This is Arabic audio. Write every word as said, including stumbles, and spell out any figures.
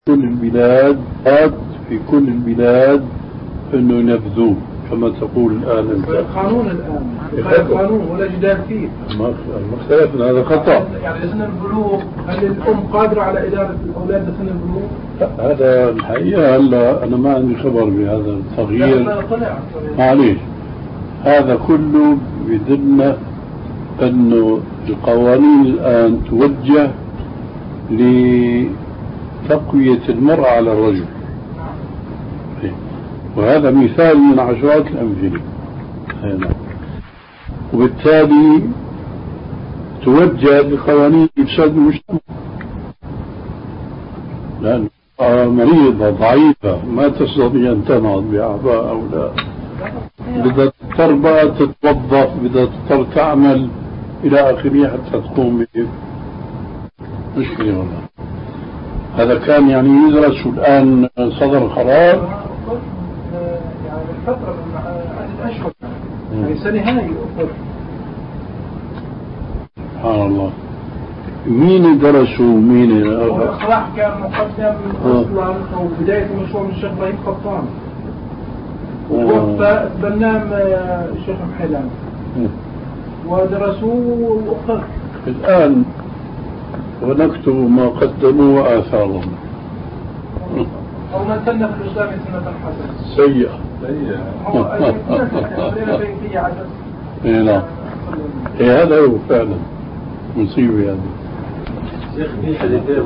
كل البلاد في كل البلاد أنه ينفذوه كما تقول الآن أنت. القانون الآن القانون ولا جدال فيه. ما اختلفنا، هذا خطأ. يعني سن البلوغ، هل الأم قادرة على إدارة الأولاد بسن البلوغ؟ هذا الحقيقة هلا أنا ما عندي خبر بهذا التغيير. معليش، هذا كله يدلنا أنه القوانين الآن توجه لتقوية المرأة على الرجل، وهذا مثال من عشرات الأمثلة. وبالتالي توجه لقوانين إفساد المجتمع، لأن مريضة ضعيفة ما تستطيع أن تنهض بأعضاء أولاد، بدها تربى تتوظف، بدها تضطر تعمل إلى آخره حتى تقوم به. مشكلة والله. هذا كان يعني يدرس، والآن صدر قرار يعني الفترة من عدة أشهر يعني سنة هاي. سبحان الله. مين درسوا مين؟ الإصلاح كان مقدم أصلا أو بداية المشروع من الشيخ إبراهيم قطان، ووقتها تبناه الشيخ محيلان ودرسوه وأخذ. الآن ونكتب ما قدموا وآثارهم. أو من سن في الإسلام سنة حسنة سيئة. إيه لا، إيه هذا هو فعلا مصيبة هذه. شيخ في حديثين